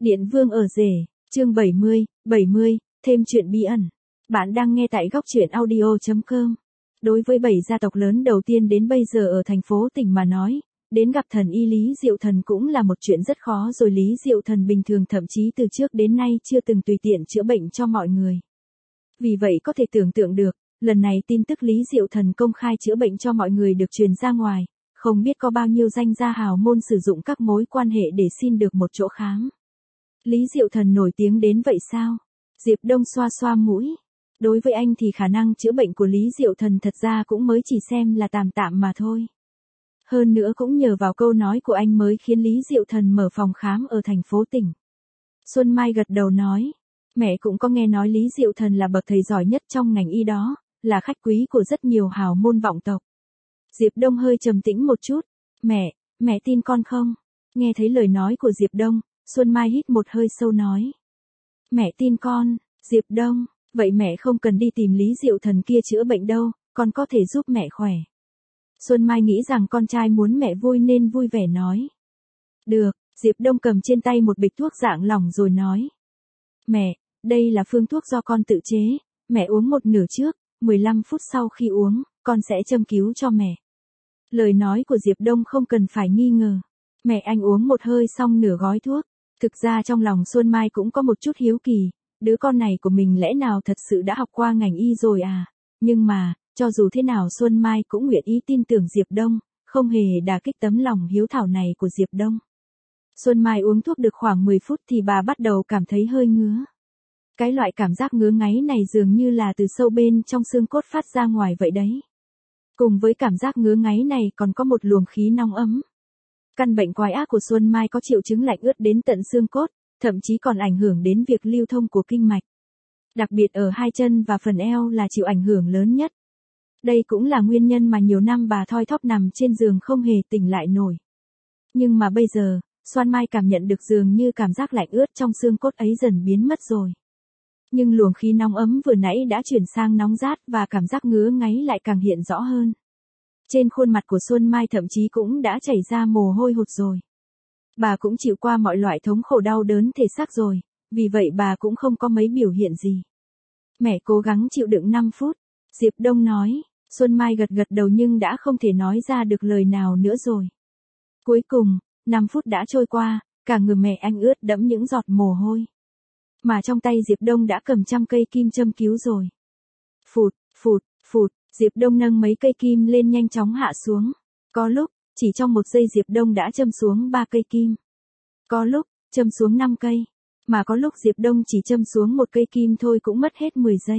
Điện Vương ở rể, chương 70, thêm chuyện bí ẩn. Bạn đang nghe tại góc truyện audio.com. Đối với 7 gia tộc lớn đầu tiên đến bây giờ ở thành phố tỉnh mà nói, đến gặp thần y Lý Diệu Thần cũng là một chuyện rất khó rồi. Lý Diệu Thần bình thường thậm chí từ trước đến nay chưa từng tùy tiện chữa bệnh cho mọi người. Vì vậy có thể tưởng tượng được, lần này tin tức Lý Diệu Thần công khai chữa bệnh cho mọi người được truyền ra ngoài, không biết có bao nhiêu danh gia hào môn sử dụng các mối quan hệ để xin được một chỗ khám. Lý Diệu Thần nổi tiếng đến vậy sao? Diệp Đông xoa xoa mũi. Đối với anh thì khả năng chữa bệnh của Lý Diệu Thần thật ra cũng mới chỉ xem là tạm tạm mà thôi. Hơn nữa cũng nhờ vào câu nói của anh mới khiến Lý Diệu Thần mở phòng khám ở thành phố tỉnh. Xuân Mai gật đầu nói, mẹ cũng có nghe nói Lý Diệu Thần là bậc thầy giỏi nhất trong ngành y đó, là khách quý của rất nhiều hào môn vọng tộc. Diệp Đông hơi trầm tĩnh một chút, mẹ tin con không? Nghe thấy lời nói của Diệp Đông, Xuân Mai hít một hơi sâu nói. Mẹ tin con, Diệp Đông, vậy mẹ không cần đi tìm Lý Diệu Thần kia chữa bệnh đâu, con có thể giúp mẹ khỏe. Xuân Mai nghĩ rằng con trai muốn mẹ vui nên vui vẻ nói. Được, Diệp Đông cầm trên tay một bịch thuốc dạng lỏng rồi nói. Mẹ, đây là phương thuốc do con tự chế, mẹ uống một nửa trước, 15 phút sau khi uống, con sẽ châm cứu cho mẹ. Lời nói của Diệp Đông không cần phải nghi ngờ. Mẹ anh uống một hơi xong nửa gói thuốc. Thực ra trong lòng Xuân Mai cũng có một chút hiếu kỳ, đứa con này của mình lẽ nào thật sự đã học qua ngành y rồi à? Nhưng mà, cho dù thế nào Xuân Mai cũng nguyện ý tin tưởng Diệp Đông, không hề đả kích tấm lòng hiếu thảo này của Diệp Đông. Xuân Mai uống thuốc được khoảng 10 phút thì bà bắt đầu cảm thấy hơi ngứa. Cái loại cảm giác ngứa ngáy này dường như là từ sâu bên trong xương cốt phát ra ngoài vậy đấy. Cùng với cảm giác ngứa ngáy này còn có một luồng khí nóng ấm. Căn bệnh quái ác của Xuân Mai có triệu chứng lạnh ướt đến tận xương cốt, thậm chí còn ảnh hưởng đến việc lưu thông của kinh mạch. Đặc biệt ở hai chân và phần eo là chịu ảnh hưởng lớn nhất. Đây cũng là nguyên nhân mà nhiều năm bà thoi thóp nằm trên giường không hề tỉnh lại nổi. Nhưng mà bây giờ, Xuân Mai cảm nhận được dường như cảm giác lạnh ướt trong xương cốt ấy dần biến mất rồi. Nhưng luồng khí nóng ấm vừa nãy đã chuyển sang nóng rát và cảm giác ngứa ngáy lại càng hiện rõ hơn. Trên khuôn mặt của Xuân Mai thậm chí cũng đã chảy ra mồ hôi hột rồi. Bà cũng chịu qua mọi loại thống khổ đau đớn thể xác rồi, vì vậy bà cũng không có mấy biểu hiện gì. Mẹ cố gắng chịu đựng 5 phút, Diệp Đông nói. Xuân Mai gật gật đầu nhưng đã không thể nói ra được lời nào nữa rồi. Cuối cùng, 5 phút đã trôi qua, cả người mẹ anh ướt đẫm những giọt mồ hôi. Mà trong tay Diệp Đông đã cầm trăm cây kim châm cứu rồi. Phụt, phụt, phụt, Diệp Đông nâng mấy cây kim lên nhanh chóng hạ xuống. Có lúc, chỉ trong 1 giây Diệp Đông đã châm xuống 3 cây kim. Có lúc, châm xuống 5 cây. Mà có lúc Diệp Đông chỉ châm xuống 1 cây kim thôi cũng mất hết 10 giây.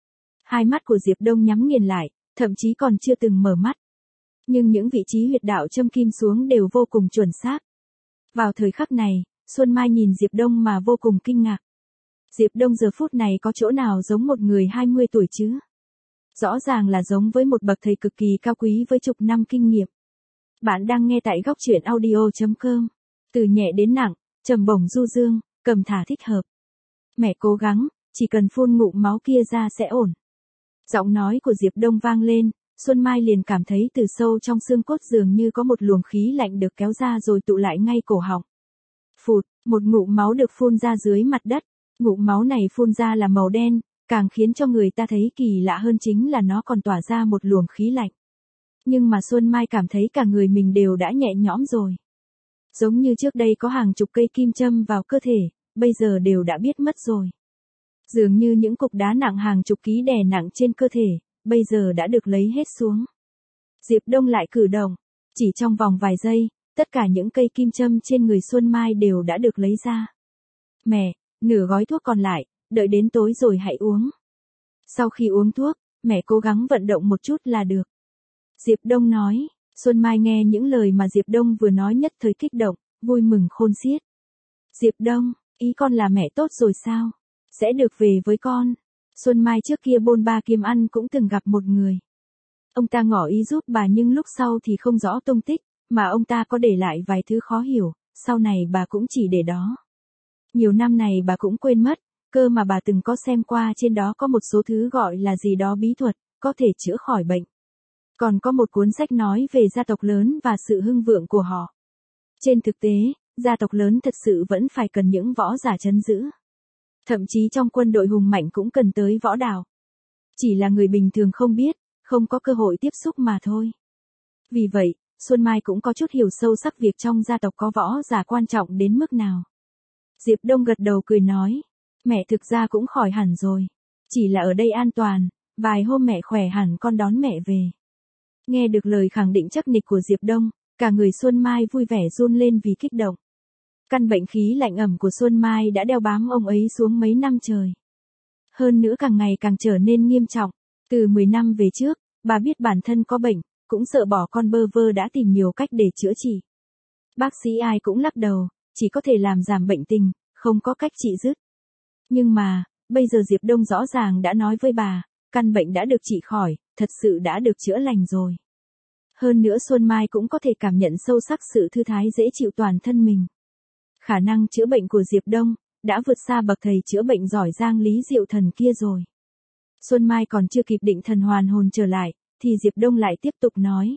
Hai mắt của Diệp Đông nhắm nghiền lại, thậm chí còn chưa từng mở mắt. Nhưng những vị trí huyệt đạo châm kim xuống đều vô cùng chuẩn xác. Vào thời khắc này, Xuân Mai nhìn Diệp Đông mà vô cùng kinh ngạc. Diệp Đông giờ phút này có chỗ nào giống một người 20 tuổi chứ? Rõ ràng là giống với một bậc thầy cực kỳ cao quý với chục năm kinh nghiệm. Bạn đang nghe tại góc truyện audio.com. Từ nhẹ đến nặng, trầm bổng du dương, cầm thả thích hợp. Mẹ cố gắng, chỉ cần phun ngụm máu kia ra sẽ ổn. Giọng nói của Diệp Đông vang lên, Xuân Mai liền cảm thấy từ sâu trong xương cốt dường như có một luồng khí lạnh được kéo ra rồi tụ lại ngay cổ họng. Phụt, một ngụm máu được phun ra dưới mặt đất. Ngụm máu này phun ra là màu đen, càng khiến cho người ta thấy kỳ lạ hơn chính là nó còn tỏa ra một luồng khí lạnh. Nhưng mà Xuân Mai cảm thấy cả người mình đều đã nhẹ nhõm rồi. Giống như trước đây có hàng chục cây kim châm vào cơ thể, bây giờ đều đã biết mất rồi. Dường như những cục đá nặng hàng chục ký đè nặng trên cơ thể, bây giờ đã được lấy hết xuống. Diệp Đông lại cử động, chỉ trong vòng vài giây, tất cả những cây kim châm trên người Xuân Mai đều đã được lấy ra. Mẹ, nửa gói thuốc còn lại, đợi đến tối rồi hãy uống. Sau khi uống thuốc, mẹ cố gắng vận động một chút là được. Diệp Đông nói. Xuân Mai nghe những lời mà Diệp Đông vừa nói nhất thời kích động, vui mừng khôn xiết. Diệp Đông, ý con là mẹ tốt rồi sao? Sẽ được về với con. Xuân Mai trước kia bôn ba kiếm ăn cũng từng gặp một người. Ông ta ngỏ ý giúp bà nhưng lúc sau thì không rõ tung tích, mà ông ta có để lại vài thứ khó hiểu, sau này bà cũng chỉ để đó. Nhiều năm này bà cũng quên mất, cơ mà bà từng có xem qua trên đó có một số thứ gọi là gì đó bí thuật, có thể chữa khỏi bệnh. Còn có một cuốn sách nói về gia tộc lớn và sự hưng vượng của họ. Trên thực tế, gia tộc lớn thật sự vẫn phải cần những võ giả trấn giữ. Thậm chí trong quân đội hùng mạnh cũng cần tới võ đạo. Chỉ là người bình thường không biết, không có cơ hội tiếp xúc mà thôi. Vì vậy, Xuân Mai cũng có chút hiểu sâu sắc việc trong gia tộc có võ giả quan trọng đến mức nào. Diệp Đông gật đầu cười nói, mẹ thực ra cũng khỏi hẳn rồi. Chỉ là ở đây an toàn, vài hôm mẹ khỏe hẳn con đón mẹ về. Nghe được lời khẳng định chắc nịch của Diệp Đông, cả người Xuân Mai vui vẻ run lên vì kích động. Căn bệnh khí lạnh ẩm của Xuân Mai đã đeo bám ông ấy xuống mấy năm trời. Hơn nữa càng ngày càng trở nên nghiêm trọng. Từ 10 năm về trước, bà biết bản thân có bệnh, cũng sợ bỏ con bơ vơ đã tìm nhiều cách để chữa trị. Bác sĩ ai cũng lắc đầu, chỉ có thể làm giảm bệnh tình, không có cách trị dứt. Nhưng mà, bây giờ Diệp Đông rõ ràng đã nói với bà, căn bệnh đã được trị khỏi, thật sự đã được chữa lành rồi. Hơn nữa Xuân Mai cũng có thể cảm nhận sâu sắc sự thư thái dễ chịu toàn thân mình. Khả năng chữa bệnh của Diệp Đông đã vượt xa bậc thầy chữa bệnh giỏi Giang Lý Diệu Thần kia rồi. Xuân Mai còn chưa kịp định thần hoàn hồn trở lại, thì Diệp Đông lại tiếp tục nói.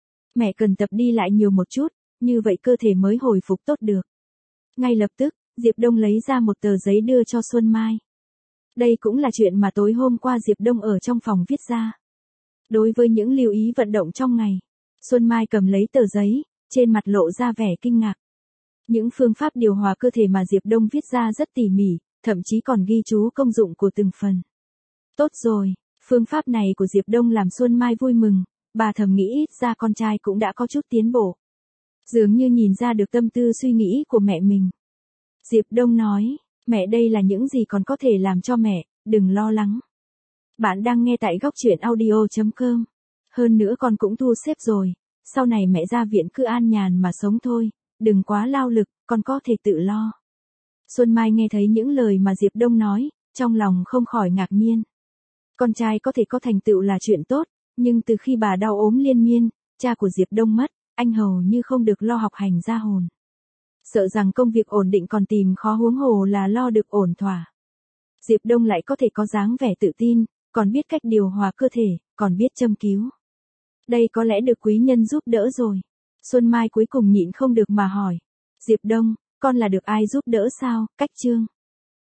Mẹ cần tập đi lại nhiều một chút, như vậy cơ thể mới hồi phục tốt được. Ngay lập tức, Diệp Đông lấy ra một tờ giấy đưa cho Xuân Mai. Đây cũng là chuyện mà tối hôm qua Diệp Đông ở trong phòng viết ra. Đối với những lưu ý vận động trong ngày, Xuân Mai cầm lấy tờ giấy, trên mặt lộ ra vẻ kinh ngạc. Những phương pháp điều hòa cơ thể mà Diệp Đông viết ra rất tỉ mỉ, thậm chí còn ghi chú công dụng của từng phần. Tốt rồi, phương pháp này của Diệp Đông làm Xuân Mai vui mừng, bà thầm nghĩ ít ra con trai cũng đã có chút tiến bộ. Dường như nhìn ra được tâm tư suy nghĩ của mẹ mình. Diệp Đông nói, mẹ đây là những gì con có thể làm cho mẹ, đừng lo lắng. Bạn đang nghe tại góc truyện audio.com. Hơn nữa con cũng thu xếp rồi, sau này mẹ ra viện cứ an nhàn mà sống thôi, đừng quá lao lực, con có thể tự lo. Xuân Mai nghe thấy những lời mà Diệp Đông nói, trong lòng không khỏi ngạc nhiên. Con trai có thể có thành tựu là chuyện tốt, nhưng từ khi bà đau ốm liên miên, cha của Diệp Đông mất, anh hầu như không được lo học hành ra hồn. Sợ rằng công việc ổn định còn tìm khó huống hồ là lo được ổn thỏa. Diệp Đông lại có thể có dáng vẻ tự tin, còn biết cách điều hòa cơ thể, còn biết châm cứu. Đây có lẽ được quý nhân giúp đỡ rồi. Xuân Mai cuối cùng nhịn không được mà hỏi. Diệp Đông, con là được ai giúp đỡ sao? Cách Chương.